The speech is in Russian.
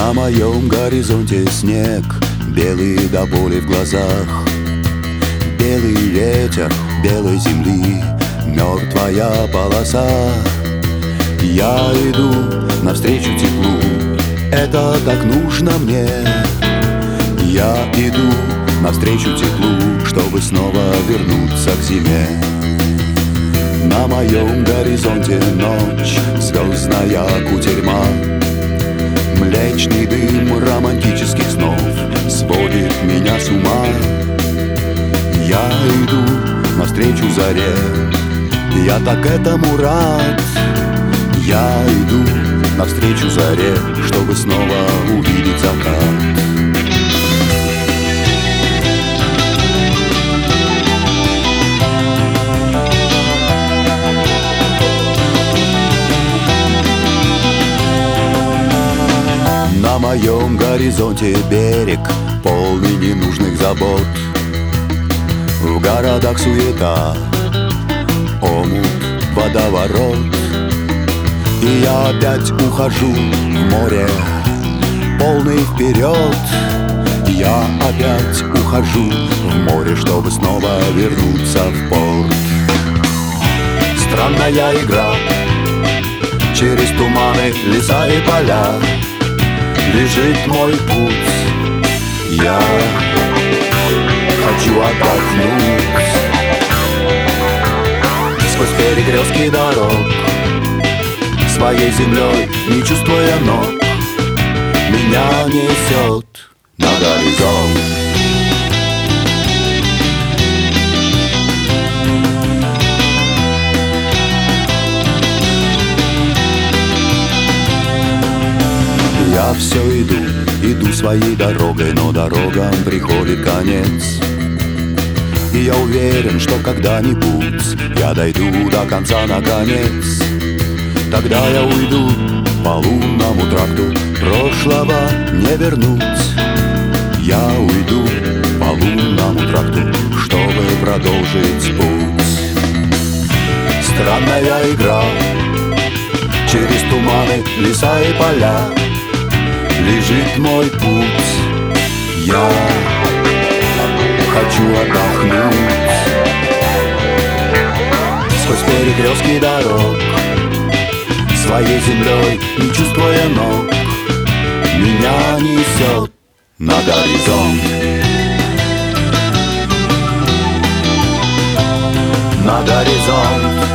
На моем горизонте снег, белый до боли в глазах. Белый ветер белой земли, мертвая полоса. Я иду навстречу теплу, это так нужно мне. Я иду навстречу теплу, чтобы снова вернуться к зиме. На моем горизонте ночь, звездная кутерьма. Млечный дым романтических снов сводит меня с ума. Я иду навстречу заре, я так этому рад. Я иду навстречу заре, чтобы снова увидеть закат. На моем горизонте берег, полный ненужных забот. В городах суета, омут, водоворот. И я опять ухожу в море, полный вперед. Я опять ухожу в море, чтобы снова вернуться в порт. Странная игра, через туманы, леса и поля лежит мой путь. Я хочу отдохнуть сквозь перекрестки дорог, своей землей не чувствуя ног. Меня несет на горизонт. Я все иду своей дорогой, но дорогам приходит конец. И я уверен, что когда-нибудь я дойду до конца наконец. Тогда я уйду по лунному тракту, прошлого не вернуть. Я уйду по лунному тракту, чтобы продолжить путь. Странная игра, через туманы, леса и поля лежит мой путь. Я хочу отдохнуть сквозь перекрестки дорог, своей землей не чувствуя ног. Меня несет на горизонт. На горизонт.